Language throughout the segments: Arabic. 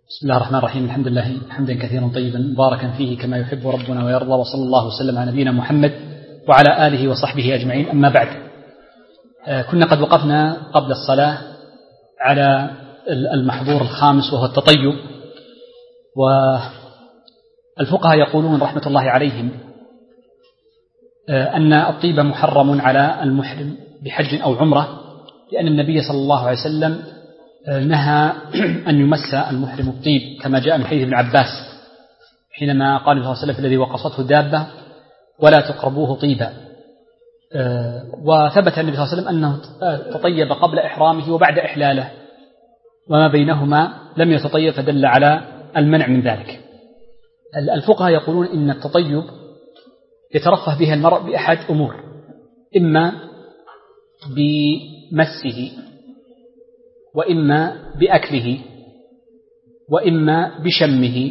بسم الله الرحمن الرحيم. الحمد لله حمدا كثيرا طيبا مباركا فيه كما يحب ربنا ويرضى، وصلى الله وسلم على نبينا محمد وعلى آله وصحبه أجمعين. أما بعد، كنا قد وقفنا قبل الصلاة على المحظور الخامس وهو التطيب. والفقهاء يقولون رحمة الله عليهم أن الطيب محرم على المحرم بحج أو عمرة، لأن النبي صلى الله عليه وسلم نهى أن يمس المحرم الطيب، كما جاء من حديث ابن عباس حينما قال صلى الله عليه وسلم الذي وقصته دابة: ولا تقربوه طيبا. وثبت النبي صلى الله عليه وسلم أنه تطيب قبل إحرامه وبعد إحلاله، وما بينهما لم يتطيب، فدل على المنع من ذلك. الفقهاء يقولون إن التطيب يترفه به المرء بأحد أمور: إما بمسه، وإما بأكله، وإما بشمه،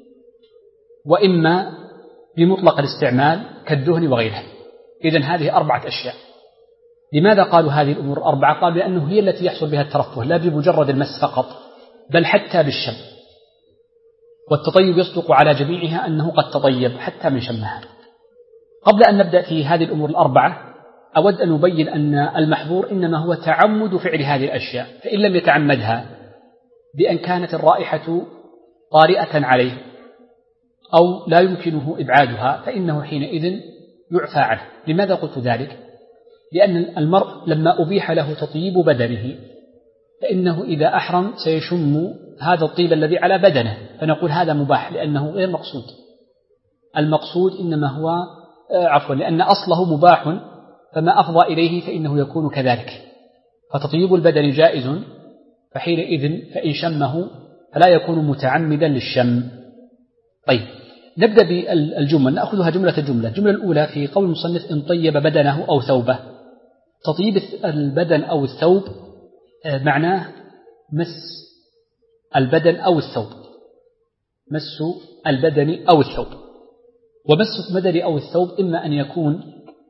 وإما بمطلق الاستعمال كالدهن وغيره. إذن هذه 4 أشياء. لماذا قالوا هذه الأمور 4؟ قالوا لأنه هي التي يحصل بها الترفه، لا بمجرد المس فقط، بل حتى بالشم. والتطيب يصدق على جميعها أنه قد تطيب حتى من شمها. قبل أن نبدأ في هذه الأمور 4 أود أن أبين أن المحظور إنما هو تعمد فعل هذه الأشياء، فإن لم يتعمدها بأن كانت الرائحة طارئة عليه أو لا يمكنه إبعادها فإنه حينئذ يعفى عنه. لماذا قلت ذلك؟ لأن المرء لما أبيح له تطيب بدنه فإنه إذا أحرم سيشم هذا الطيب الذي على بدنه، فنقول هذا مباح لأنه غير مقصود. المقصود إنما هو لأن أصله مباح، فما أفضى إليه فإنه يكون كذلك. فتطيب البدن جائز، فحينئذ فإن شمه فلا يكون متعمدا للشم. طيب، نبدأ بالجمل، نأخذها جملة جملة. الجملة الأولى في قول المصنف: إن طيب بدنه أو ثوبه. تطيب البدن أو الثوب معناه مس البدن أو الثوب، مس البدن أو الثوب. ومس البدن أو الثوب إما أن يكون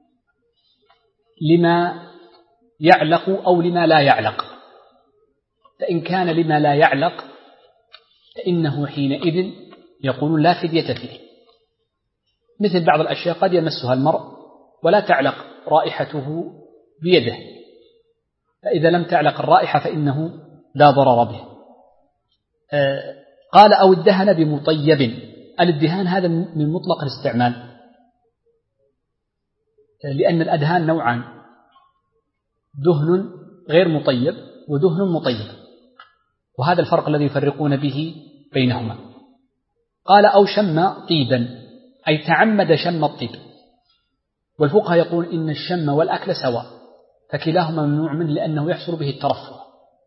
لما يعلق أو لما لا يعلق. فإن كان لما لا يعلق فإنه حينئذ يقول لا فدية فيه. مثل بعض الأشياء قد يمسها المرء ولا تعلق رائحته بيده، فإذا لم تعلق الرائحة فإنه لا ضرر به. قال: أو الدهن بمطيب. الادهان هذا من مطلق الاستعمال، لأن الأدهان نوعان: دهن غير مطيب ودهن مطيب، وهذا الفرق الذي يفرقون به بينهما. قال: أو شم طيبا، أي تعمد شم الطيب. والفقهاء يقول إن الشم والأكل سواء، فكلاهما ممنوع منه لأنه يحصل به الترفه.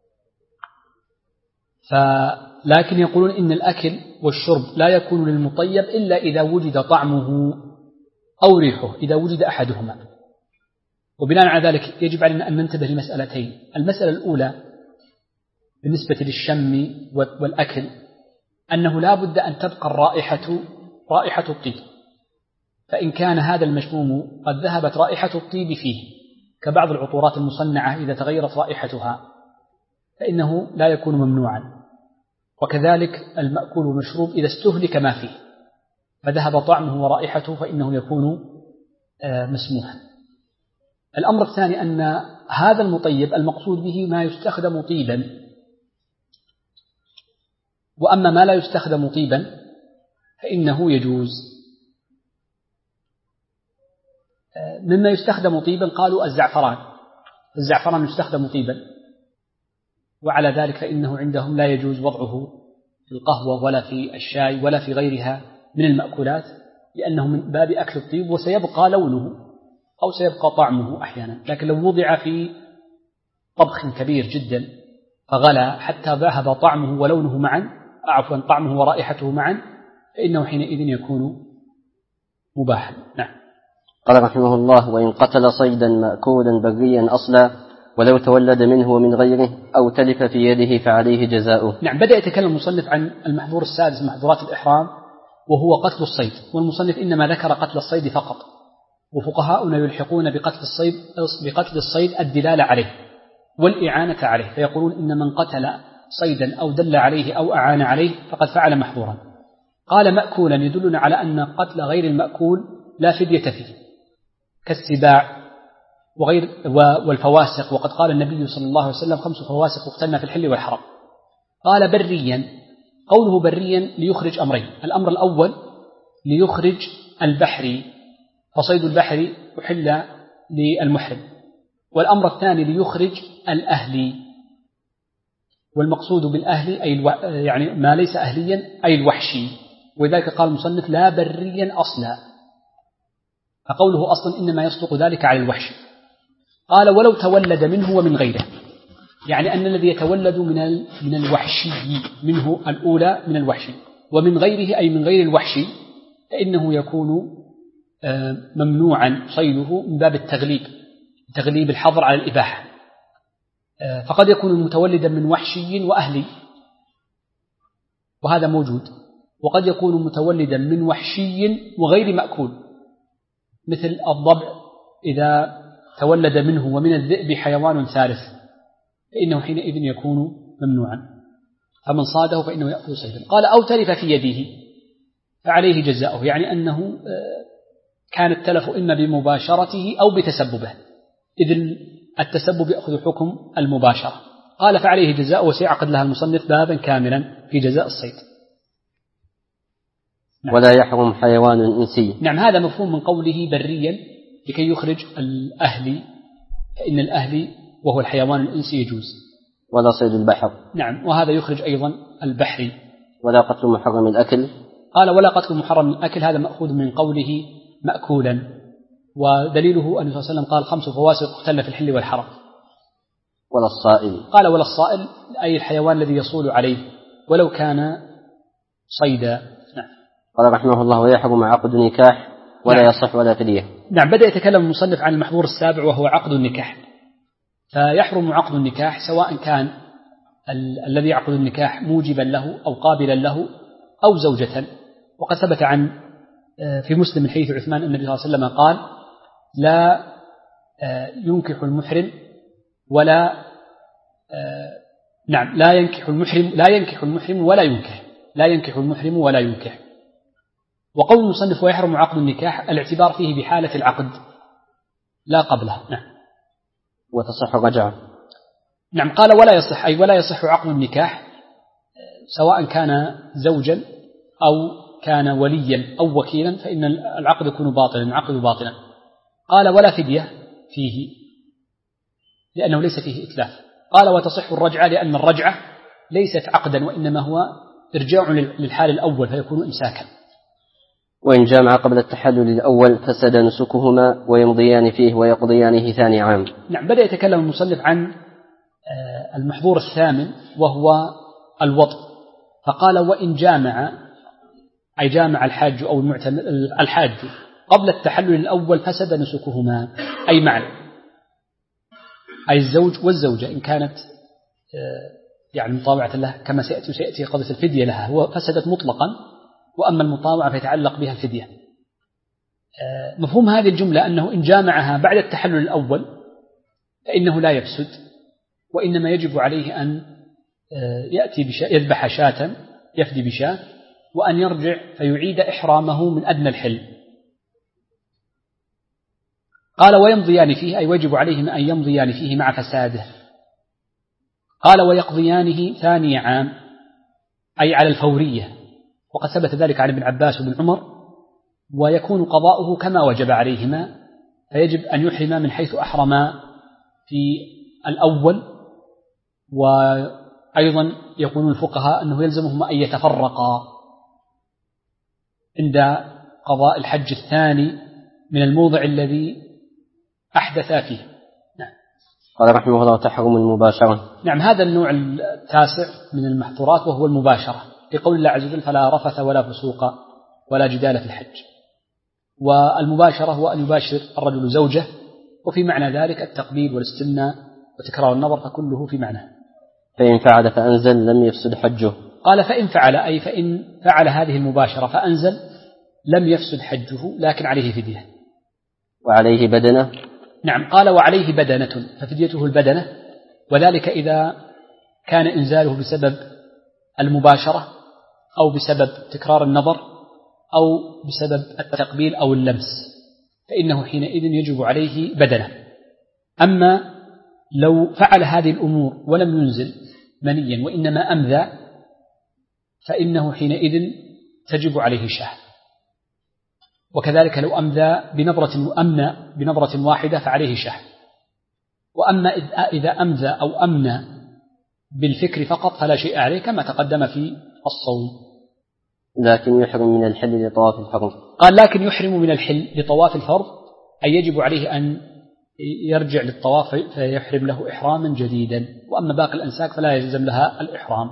لكن يقولون إن الأكل والشرب لا يكون للمطيب إلا إذا وجد طعمه أو ريحه، إذا وجد أحدهما. وبناء على ذلك يجب علينا أن ننتبه لمسألتين. المسألة الأولى بالنسبة للشم والأكل أنه لا بد أن تبقى رائحة الطيب، فإن كان هذا المشموم قد ذهبت رائحة الطيب فيه، كبعض العطورات المصنعة إذا تغيرت رائحتها فإنه لا يكون ممنوعا. وكذلك المأكول والمشروب إذا استهلك ما فيه فذهب طعمه ورائحته فإنه يكون مسموحا. الأمر الثاني أن هذا المطيب المقصود به ما يستخدم طيبا، وأما ما لا يستخدم طيبا فإنه يجوز. مما يستخدم طيبا قالوا الزعفران يستخدم طيبا، وعلى ذلك فإنه عندهم لا يجوز وضعه في القهوة ولا في الشاي ولا في غيرها من المأكولات، لأنه من باب أكل الطيب، وسيبقى لونه أو سيبقى طعمه أحيانا. لكن لو وضع في طبخ كبير جدا فغلى حتى ذهب طعمه ولونه معا، طعمه ورائحته معا، فإنه حينئذ يكون مباحا. نعم. قال رحمه الله: وإن قتل صيدا مأكولا بريا أصلا ولو تولد منه ومن غيره أو تلف في يده فعليه جزاؤه. نعم. بدأ يتكلم المصنف عن المحظور السادس من محظورات الإحرام، وهو قتل الصيد. والمصنف إنما ذكر قتل الصيد فقط، وفقهاؤنا يلحقون بقتل الصيد الدلالة عليه والإعانة عليه، فيقولون إن من قتل صيدا أو دل عليه أو أعان عليه فقد فعل محظورا. قال مأكولا يدلنا على أن قتل غير المأكول لا فدية فيه كالسباع والفواسق، وقد قال النبي صلى الله عليه وسلم 5 فواسق اقتلنا في الحل والحرم. قال بريا، قوله بريا ليخرج أمرين: الأمر الأول ليخرج البحري فصيد البحر يحل للمحرم، والأمر الثاني ليخرج الأهلي، والمقصود بالأهلي أي يعني ما ليس أهليا أي الوحشي، ولذلك قال المصنف لا بريا أصلا، فقوله أصلا إنما يصدق ذلك على الوحشي. قال ولو تولد منه ومن غيره، يعني أن الذي يتولد من الوحشي منه الأولى من الوحشي، ومن غيره أي من غير الوحشي، فإنه يكون ممنوعا صيده من باب تغليب الحظر على الإباحة. فقد يكون متولدا من وحشي وأهلي وهذا موجود، وقد يكون متولدا من وحشي وغير مأكول، مثل الضبع إذا تولد منه ومن الذئب حيوان ثالث فإنه حينئذ يكون ممنوعا، فمن صاده فإنه يأخذ صيدا. قال أو تلف في يده فعليه جزاؤه، يعني أنه كان التلف إما بمباشرته أو بتسببه، إذ التسبب يأخذ حكم المباشرة. قال فعليه جزاؤه، وسيعقد لها المصنف بابا كاملا في جزاء الصيد. نعم. ولا يحرم حيوان إنسي. نعم، هذا مفهوم من قوله بريا لكي يخرج الأهلي، فإن الأهلي وهو الحيوان الإنسي يجوز. ولا صيد البحر. نعم، وهذا يخرج أيضا البحري. ولا قتل محرم الأكل. قال ولا قتل محرم الأكل، هذا مأخوذ من قوله مأكولا، ودليله أن صلى الله عليه وسلم قال 5 فواسق اقتلن في الحل والحرم. ولا الصائل. قال ولا الصائل أي الحيوان الذي يصول عليه ولو كان صيدا. نعم. قال رحمه الله ويحرم عقد نكاح ولا يصح ولا فدية. نعم، بدأ يتكلم المصنف عن المحظور السابع وهو عقد النكاح. فيحرم عقد النكاح سواء كان الذي يعقد النكاح موجبا له أو قابلا له أو زوجة. وقد ثبت عن في مسلم من حديث عثمان النبي صلى الله عليه وسلم قال لا ينكح المحرم ولا نعم لا ينكح المحرم ولا ينكح، لا ينكح المحرم ولا ينكح. وقول المصنف ويحرم عقد النكاح الاعتبار فيه بحالة العقد لا قبلها. نعم. وتصح الرجعة. نعم، قال ولا يصح أي ولا يصح عقد النكاح سواء كان زوجا أو كان وليا أو وكيلا، فإن العقد يكون باطلا. قال ولا فدية فيه لأنه ليس فيه إتلاف. قال وتصح الرجعة لأن الرجعة ليست عقدا وإنما هو إرجاع للحال الأول فيكون إمساكا. وإن جامع قبل التحلل الأول فسد نسكهما ويمضيان فيه ويقضيانه ثاني عام. نعم، بدأ يتكلم المصنف عن المحظور الثامن وهو الوطء، فقال وإن جامع أي جامع الحاج أو الحاج قبل التحلل الأول فسد نسكهما أي معا، أي الزوج والزوجة إن كانت يعني مطاوعة له كما سيأتي قضية الفدية لها، هو فسدت مطلقا، وأما المطاوعة فيتعلق بها الفدية. مفهوم هذه الجملة أنه إن جامعها بعد التحلل الأول فإنه لا يفسد، وإنما يجب عليه أن يأتي يذبح شاة يفدي بشاة، وأن يرجع فيعيد إحرامه من أدنى الحل. قال ويمضيان فيه أي ويجب عليهما أن يمضيان فيه مع فساده. قال ويقضيانه ثاني عام أي على الفورية، وقد ثبت ذلك عن ابن عباس وابن عمر، ويكون قضاؤه كما وجب عليهما، فيجب أن يحرما من حيث أحرما في الأول. وأيضا يقول الفقهاء أنه يلزمهما أن يتفرقا عند قضاء الحج الثاني من الموضع الذي أحدثا فيه. نعم. قال رحمه الله تحرم المباشرة. نعم، هذا النوع التاسع من المحظورات وهو المباشرة، لقول الله عز وجل فلا رفث ولا فسوق ولا جدال في الحج. والمباشرة هو أن يباشر الرجل زوجه، وفي معنى ذلك التقبيل والاستمناء وتكرار النظر، فكله في معنى. فإن فعل فأنزل لم يفسد حجه. قال فإن فعل أي فإن فعل هذه المباشرة فأنزل لم يفسد حجه لكن عليه فدية. وعليه بدنة. نعم، قال وعليه بدنة، ففديته البدنة، وذلك إذا كان إنزاله بسبب المباشرة أو بسبب تكرار النظر أو بسبب التقبيل أو اللمس، فإنه حينئذ يجب عليه بدنه. أما لو فعل هذه الأمور ولم ينزل منيا وإنما أمذى، فإنه حينئذ تجب عليه شاه. وكذلك لو أمذى بنظرة واحدة فعليه شاه. وأما إذا أمذى أو أمنى بالفكر فقط فلا شيء عليه كما تقدم في الصوم. لكن يحرم من الحل لطواف الفرض. قال لكن يحرم من الحل لطواف الفرض، أي يجب عليه أن يرجع للطواف فيحرم له إحراما جديدا. وأما باقي الأنساك فلا يلزم لها الإحرام.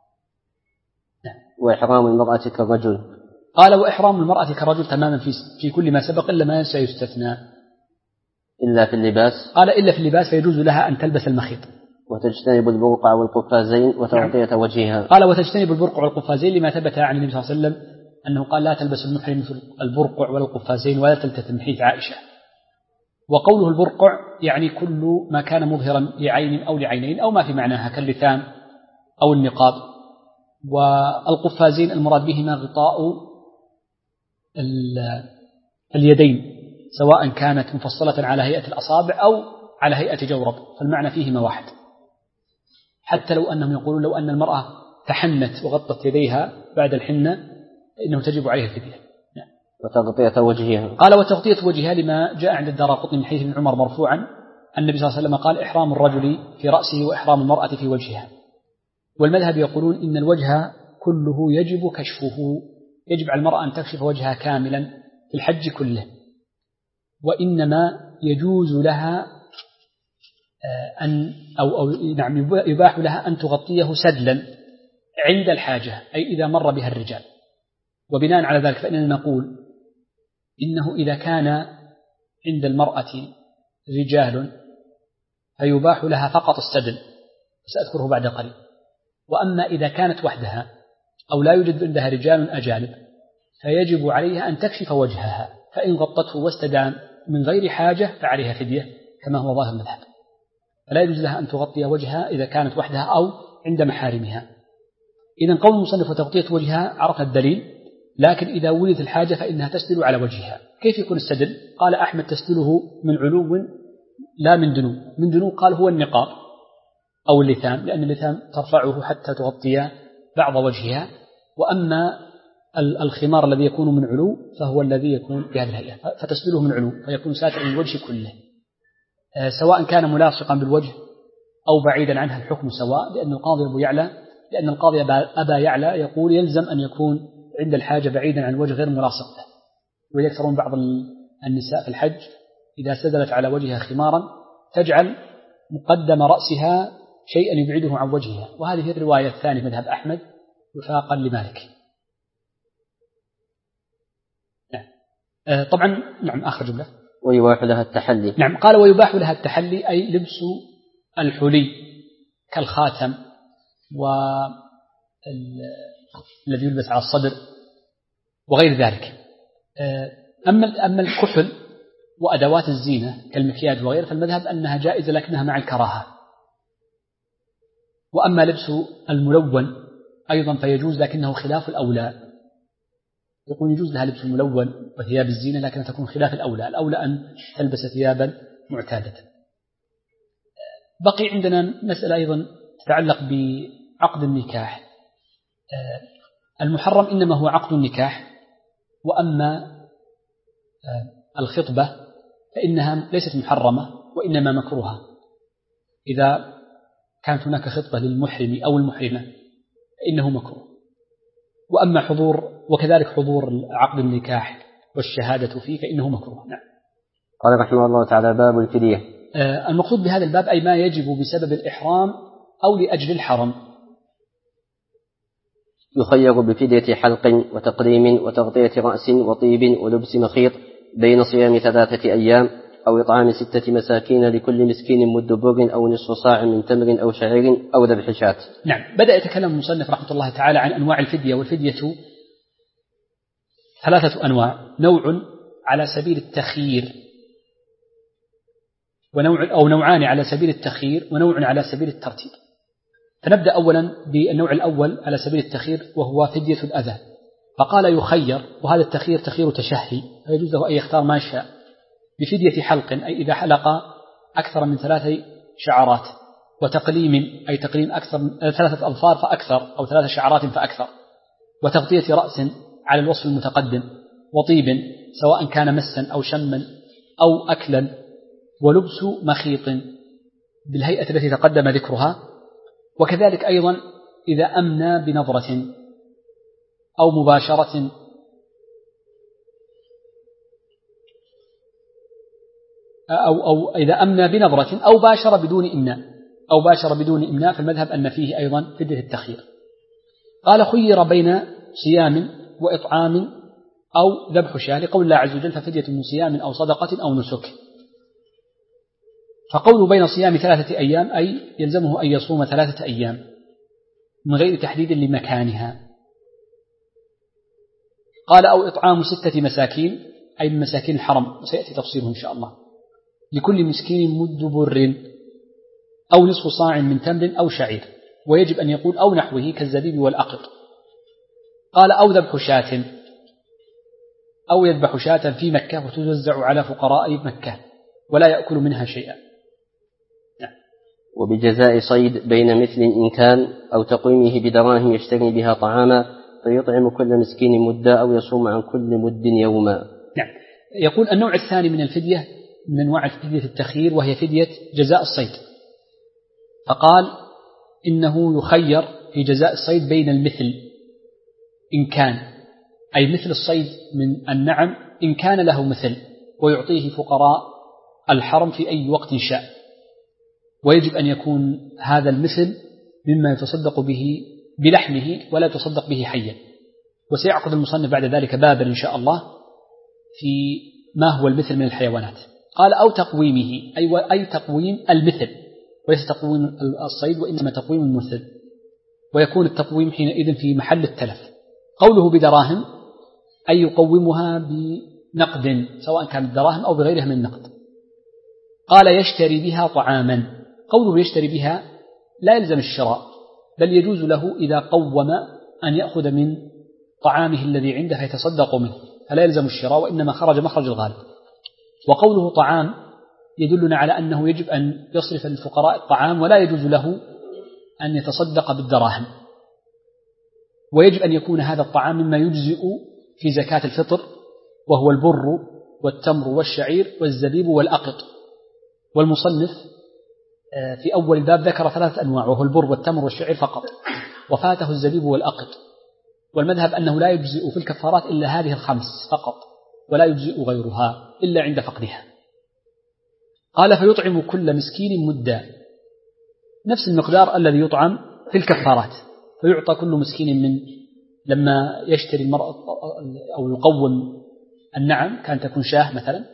وإحرام المرأة كالرجل. قال وإحرام المرأة كالرجل تماما في كل ما سبق إلا ما سيستثنى. إلا في اللباس. قال إلا في اللباس فيجوز لها أن تلبس المخيط. وتجتنب البرقع والقفازين وتغطية وجهها. قال وتجتنب البرقع والقفازين لما ثبت عن النبي صلى الله عليه وسلم أنه قال لا تلبس المحرم مثل البرقع ولا القفازين ولا تلتثم حيث عائشة. وقوله البرقع يعني كل ما كان مظهرا لعين أو لعينين أو ما في معناها كاللثام أو النقاب. والقفازين المراد بهما غطاء اليدين سواء كانت مفصلة على هيئة الأصابع أو على هيئة جورب، فالمعنى فيهما واحد. حتى لو أنهم يقولون لو أن المرأة تحنت وغطت يديها بعد الحنة إنه تجب عليها الفدية. وتغطية وجهها. قال وتغطية وجهها لما جاء عند الدارقطني من حديث ابن عمر مرفوعا النبي صلى الله عليه وسلم قال إحرام الرجل في رأسه وإحرام المرأة في وجهها. والمذهب يقولون إن الوجه كله يجب كشفه، يجب على المرأة أن تكشف وجهها كاملا في الحج كله، وإنما يجوز لها يباح لها أن تغطيه سدلا عند الحاجة، أي إذا مر بها الرجال. وبناء على ذلك فإننا نقول إنه إذا كان عند المرأة رجال فيباح لها فقط السدل، سأذكره بعد قليل. وأما إذا كانت وحدها أو لا يوجد عندها رجال أجانب فيجب عليها أن تكشف وجهها، فإن غطته واستدام من غير حاجة فعليها فدية كما هو ظاهر المذهب. فلا يجوز لها أن تغطي وجهها إذا كانت وحدها أو عند محارمها. إذا قول المصنف وتغطية وجهها عرفنا الدليل، لكن إذا ولدت الحاجة فإنها تسدل على وجهها. كيف يكون السدل؟ قال أحمد تسدله من علو لا من دنو. من دنو قال هو النقاب أو اللثام، لأن اللثام ترفعه حتى تغطي بعض وجهها. وأما الخمار الذي يكون من علو فهو الذي يكون بهذه الهيئة، فتسدله من علو فيكون ساتر الوجه كله، سواء كان ملاصقا بالوجه أو بعيدا عنها الحكم سواء. لأن القاضي أبا يعلى يقول يلزم أن يكون عند الحاجة بعيدا عن الوجه غير ملاصق له. ويكثرون بعض النساء في الحج إذا سدلت على وجهها خمارا تجعل مقدم رأسها شيئا يبعده عن وجهها، وهذه الرواية الثانية مذهب أحمد وفاقا لمالك. طبعا نعم آخر جملة. ويباح لها التحلي. نعم قال ويباح لها التحلي أي لبس الحلي كالخاتم والذي يلبس على الصدر وغير ذلك. أما الكحل وأدوات الزينة كالمكياج وغيره فالمذهب أنها جائزة لكنها مع الكراهة. وأما لبس الملون أيضا فيجوز لكنه خلاف الأولى. يقول يجوز لها لبس الملون وثياب الزينة لكن تكون خلاف الأولى. الأولى أن تلبس ثيابا معتادة. بقي عندنا مسألة أيضا تتعلق بعقد النكاح. المحرم إنما هو عقد النكاح، وأما الخطبة فإنها ليست محرمة وإنما مكروهة إذا كانت هناك خطبة للمحرم أو المحرمة فإنه مكروه. وأما وكذلك حضور عقد النكاح والشهادة فيه فإنه مكروه. نعم. قال رحمه الله تعالى باب الفدية. المقصود بهذا الباب أي ما يجب بسبب الإحرام أو لأجل الحرم. يخير بفدية حلق وتقريم وتغطية رأس وطيب ولبس مخيط بين صيام 3 أيام أو إطعام 6 مساكين لكل مسكين مد بر أو نصف صاع من تمر أو شعير أو ذبح شاة. نعم. بدأ يتكلم المصنف رحمة الله تعالى عن أنواع الفدية. والفدية 3 أنواع: نوع على سبيل التخيير ونوعان على سبيل التخيير ونوع على سبيل الترتيب. فنبدأ أولا بالنوع الأول على سبيل التخيير وهو فدية الأذى. فقال يخير، وهذا التخيير تخيير تشهي، فيجوز له أن يختار ما شاء، بفدية حلق أي إذا حلق أكثر من 3 شعرات، وتقليم أي تقليم أكثر من 3 أظفار فأكثر أو 3 شعرات فأكثر، وتغطية رأس على الوصف المتقدم، وطيب سواء كان مسا أو شما أو أكلا، ولبس مخيط بالهيئة التي تقدم ذكرها. وكذلك أيضا إذا أمنى بنظرة أو مباشرة أو إذا أمنى بنظرة أو باشر بدون إمناء فالمذهب أن فيه أيضا فدية التخيير. قال خير بين صيام وإطعام أو ذبح شاة، لقول الله عز وجل ففدية من صيام أو صدقة أو نسك. فقول بين صيام 3 أيام أي يلزمه أن يصوم 3 أيام من غير تحديد لمكانها. قال أو إطعام 6 مساكين أي من مساكين الحرم، وسيأتي تفصيله إن شاء الله، لكل مسكين مد بر أو نصف صاع من تمر أو شعير، ويجب أن يقول أو نحوه كالزبيب والأقط. قال أو ذبح شاة أو يذبح شاة في مكة وتوزع على فقراء مكة ولا يأكل منها شيئا. وبجزاء صيد بين مثل إن كان أو تقويمه بدراهم يشتري بها طعاما فيطعم كل مسكين مدا أو يصوم عن كل مد يوما. نعم. يقول النوع الثاني من الفدية من أنواع فدية التخيير وهي فدية جزاء الصيد. فقال إنه يخير في جزاء الصيد بين المثل إن كان أي مثل الصيد من النعم إن كان له مثل، ويعطيه فقراء الحرم في أي وقت شاء، ويجب أن يكون هذا المثل مما يتصدق به بلحمه ولا يتصدق به حيا. وسيعقد المصنف بعد ذلك بابا إن شاء الله في ما هو المثل من الحيوانات. قال أو تقويمه أي تقويم المثل، وليس تقويم الصيد وإنما تقويم المثل، ويكون التقويم حينئذ في محل التلف. قوله بدراهم أي يقومها بنقد سواء كانت دراهم أو بغيرها من النقد. قال يشتري بها طعاما، قوله يشتري بها لا يلزم الشراء، بل يجوز له إذا قوم أن يأخذ من طعامه الذي عنده فيتصدق منه، فلا يلزم الشراء وإنما خرج مخرج الغالب. وقوله طعام يدلنا على أنه يجب أن يصرف للفقراء الطعام ولا يجوز له أن يتصدق بالدراهم، ويجب أن يكون هذا الطعام مما يجزئ في زكاة الفطر، وهو البر والتمر والشعير والزبيب والأقط. والمصنف في أول الباب ذكر 3 أنواع، وهو البر والتمر والشعير فقط، وفاته الزبيب والأقط. والمذهب أنه لا يجزئ في الكفارات إلا هذه ال5 فقط، ولا يجزئ غيرها إلا عند فقدها. قال فيطعم كل مسكين مدا، نفس المقدار الذي يطعم في الكفارات، فيعطى كل مسكين من لما يشتري المرأة أو يقوم النعم كان تكون شاه مثلا،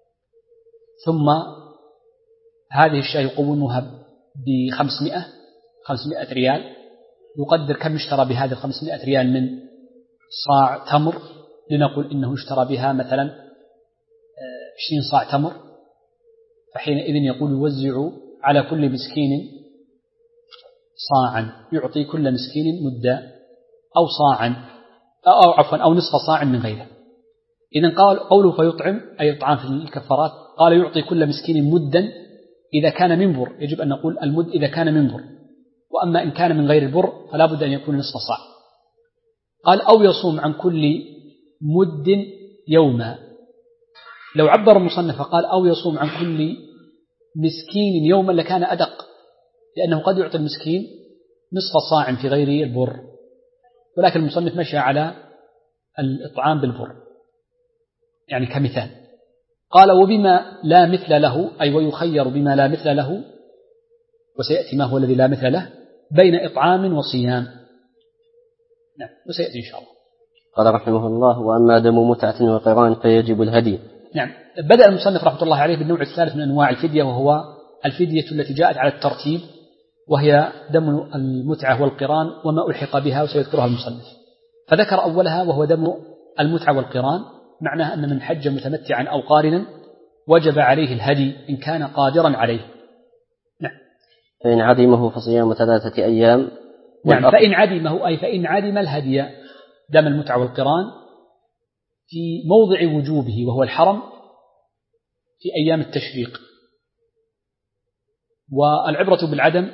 ثم هذه الشاة يقومها ب500 ريال، يقدر كم اشترى بهذه 500 ريال من صاع تمر، لنقول إنه اشترى بها مثلا 20 صاع تمر، فحينئذ يقول يوزع على كل مسكين صاعا، يعطي كل مسكين مدا أو صاعا أو نصف صاع من غيره. إذن قال قوله فيطعم أي إطعام في الكفارات، قال يعطي كل مسكين مدا إذا كان من بر، يجب أن نقول المد إذا كان من بر، وأما إن كان من غير البر فلا بد أن يكون نصف صاع. قال أو يصوم عن كل مد يوما. لو عبر المصنف قال أو يصوم عن كل مسكين يوما لكان أدق، لأنه قد يعطي المسكين نصف صاع في غير البر، ولكن المصنف مشى على الإطعام بالبر يعني كمثال. قال وبما لا مثل له أي ويخير بما لا مثل له، وسيأتي ما هو الذي لا مثل له، بين إطعام وصيام. نعم وسيأتي إن شاء الله. قال رحمه الله وأما دم متعة وقران فيجب الهدي. نعم. بدأ المصنف رحمه الله عليه بالنوع الثالث من أنواع الفدية، وهو الفدية التي جاءت على الترتيب، وهي دم المتعة والقران وما ألحق بها وسيذكرها المصنف. فذكر أولها وهو دم المتعة والقران، معناه أن من حج متمتعا أو قارنا وجب عليه الهدي إن كان قادرا عليه. نعم. فإن عدمه فصيام 3 أيام. نعم، فإن عدمه أي فإن عدم الهدي دم المتعة والقران في موضع وجوبه وهو الحرم في أيام التشريق. والعبرة بالعدم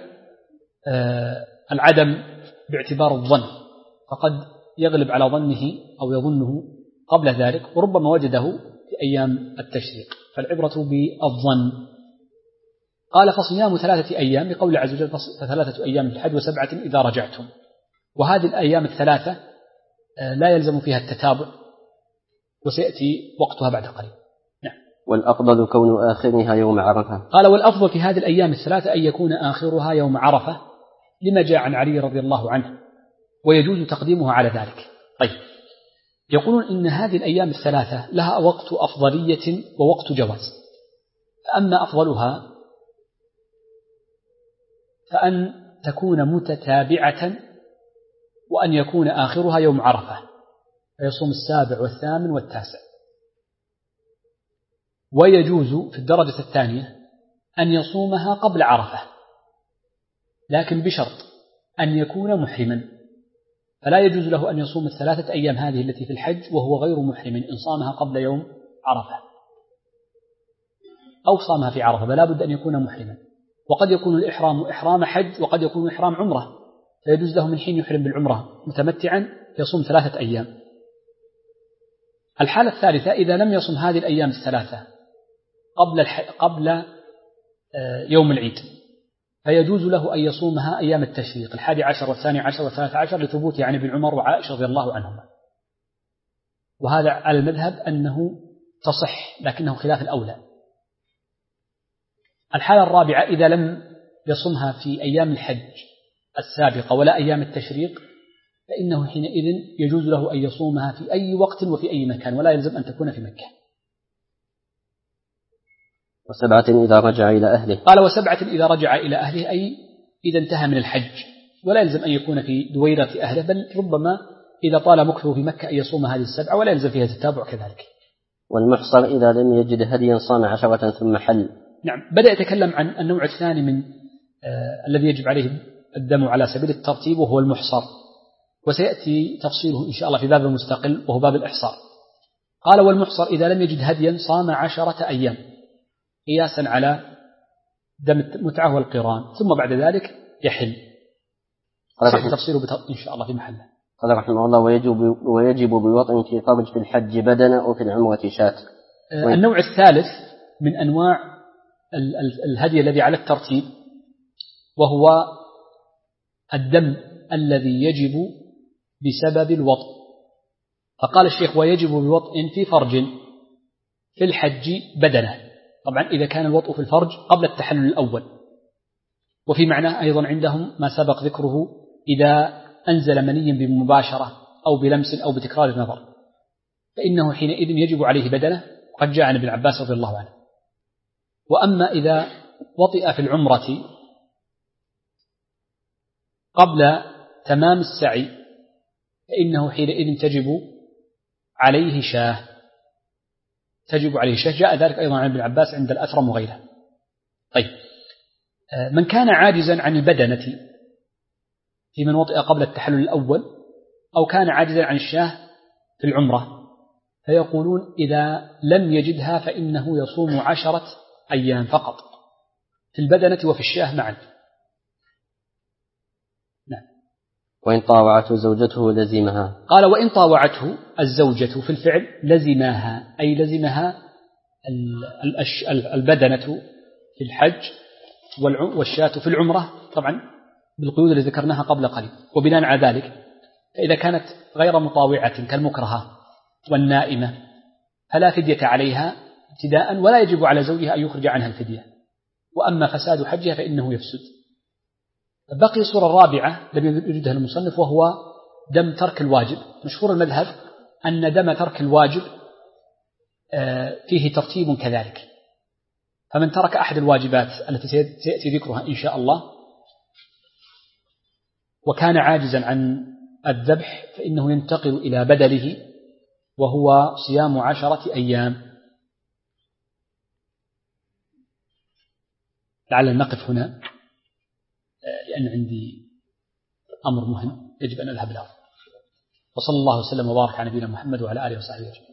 العدم باعتبار الظن، فقد يغلب على ظنه أو يظنه قبل ذلك وربما وجده في أيام التشريق، فالعبرة بالظن. قال فصيام 3 أيام بقول عز وجل ف3 أيام في الحج و7 إذا رجعتم. وهذه الأيام ال3 لا يلزم فيها التتابع وسيأتي وقتها بعد قليل. نعم. والأفضل كون آخرها يوم عرفة. قال والأفضل في هذه الأيام ال3 أن يكون آخرها يوم عرفة لما جاء عن علي رضي الله عنه، ويجوز تقديمها على ذلك. طيب، يقولون إن هذه الأيام ال3 لها وقت أفضلية ووقت جواز. فأما أفضلها فأن تكون متتابعة وأن يكون آخرها يوم عرفة، فيصوم 7 و8 و9. ويجوز في الدرجة الثانية أن يصومها قبل عرفة، لكن بشرط أن يكون محرما، فلا يجوز له أن يصوم 3 أيام هذه التي في الحج وهو غير محرم إن صامها قبل يوم عرفة أو صامها في عرفة، فلا بد أن يكون محرما. وقد يكون الإحرام إحرام حج وقد يكون إحرام عمرة، فيجوز له من حين يحرم بالعمرة متمتعا يصوم 3 أيام. الحالة الثالثة إذا لم يصم هذه الأيام ال3 قبل يوم العيد، فيجوز له أن يصومها أيام التشريق 11 و12 و13 لثبوت عن ابن عمر وعائشة رضي الله عنهما. وهذا على المذهب أنه تصح، لكنه خلاف الأولى. الحالة الرابعة إذا لم يصمها في أيام الحج السابقة ولا أيام التشريق، فإنه حينئذ يجوز له أن يصومها في أي وقت وفي أي مكان، ولا يلزم أن تكون في مكة. و7 إذا رجع إلى أهله. قال و7 إذا رجع إلى أهله أي إذا انتهى من الحج، ولا يلزم أن يكون في دويرة أهله، بل ربما إذا طال مكثه في مكة أن يصوم هذه 7 ولا يلزم فيها التتابع كذلك. والمحصر إذا لم يجد هديا صام 10 ثم حل. نعم، بدأ يتكلم عن النوع الثاني من الذي يجب عليه الدم على سبيل الترتيب، وهو المحصر، وسيأتي تفصيله إن شاء الله في باب مستقل وهو باب الإحصار. قال والمحصر إذا لم يجد هديا صام 10 أيام قياسا على دم المتعة والقران، ثم بعد ذلك يحل. سيأتي تفصيله إن شاء الله في محله. قال رحمه الله ويجب بوطء في فرج في الحج بدنة أو في العمرة شاة. النوع الثالث من أنواع الهدي الذي على الترتيب وهو الدم الذي يجب بسبب الوطء. فقال الشيخ ويجب بوطء في فرج في الحج بدنة، طبعا إذا كان الوطء في الفرج قبل التحلل الأول. وفي معناه أيضا عندهم ما سبق ذكره إذا أنزل مني بمباشرة أو بلمس أو بتكرار النظر، فإنه حينئذ يجب عليه بدنة، قد جاء عن ابن عباس رضي الله عنه. وأما إذا وطئ في العمرة قبل تمام السعي فإنه حينئذ تجب عليه شاة. جاء ذلك أيضا عن ابن عباس عند الأثرم وغيره. طيب، من كان عاجزا عن البدنة في من وطئ قبل التحلل الأول أو كان عاجزا عن الشاة في العمرة، فيقولون إذا لم يجدها فإنه يصوم 10 أيام فقط في البدنة وفي الشاة معا. نعم. وإن طاوعته زوجته لزمها. قال وإن طاوعته الزوجة في الفعل لزمها، أي لزمها البدنة في الحج والشاة في العمرة، طبعا بالقيود التي ذكرناها قبل قليل. وبناء على ذلك فإذا كانت غير مطاوعة كالمكرهة والنائمة فلا فدية عليها ابتداء، ولا يجب على زوجها أن يخرج عنها الفدية. وأما فساد حجها فإنه يفسد. بقي الصورة الرابعة لم يجدها المصنف وهو دم ترك الواجب. مشهور المذهب أن دم ترك الواجب فيه ترتيب كذلك، فمن ترك أحد الواجبات التي سيأتي ذكرها إن شاء الله وكان عاجزا عن الذبح فإنه ينتقل إلى بدله وهو صيام 10 أيام. لعل نقف هنا لأن عندي أمر مهم يجب أن أذهب له. وصلى الله وسلم وبارك على نبينا محمد وعلى آله وصحبه أجمعين.